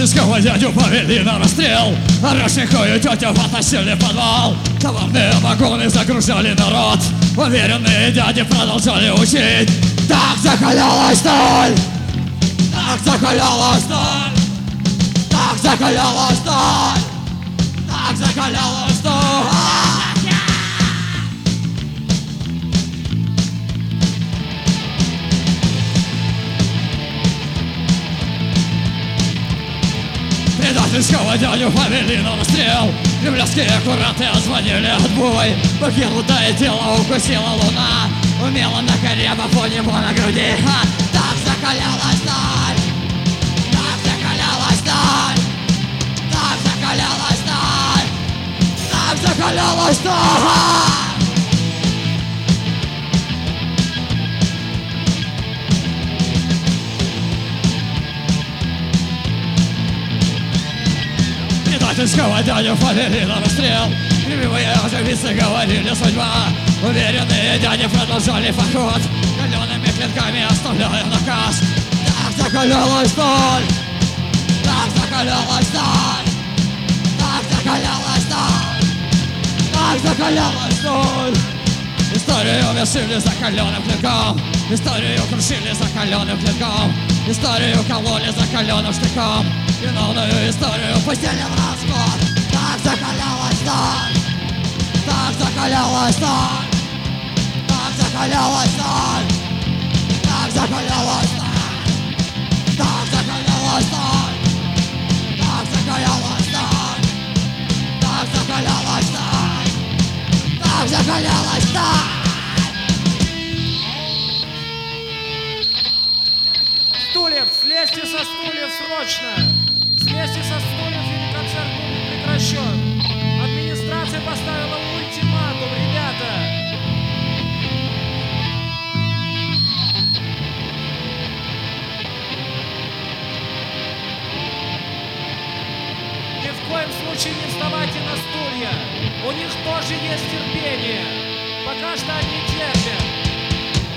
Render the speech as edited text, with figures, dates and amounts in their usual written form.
Медвежского дядю повели на расстрел, а Рощенкую тетю потащили в подвал. Товарные вагоны загружали народ, уверенные дяди продолжали учить. Так закалялась сталь, так закалялась сталь, так закалялась сталь, так закалялась сталь. Предательского дядю повели на расстрел, кремлевские аккураты отзвонили отбой. Покинутое тело укусила луна, умела на коре по фоне на груди. Так закалялась сталь, так закалялась сталь, так закалялась сталь, так закалялась сталь. Предательского дядю повели на расстрел, кривые оживицы говорили судьба. Уверенные дяди продолжали поход, калеными клинками оставляя наказ. Так закалялась сталь, так закалялась сталь, так закалялась сталь, так закалялась сталь. Историю вершили закаленным клинком, историю крушили закаленным клинком, историю кололи закаленным штыком, виновную историю пустили в расход. Так закалялась сталь, так закалялась сталь, так закалялась сталь, так закалялась сталь, так закалялась сталь, так закалялась сталь, так закалялась сталь, так закалялась сталь. Стульев, слезьте со стульев срочно! Слезьте со стульев, или концерт будет прекращен. Администрация поставила ультиматум, ребята. Ни в коем случае не вставайте на стулья. У них тоже есть терпение. Пока что они терпят.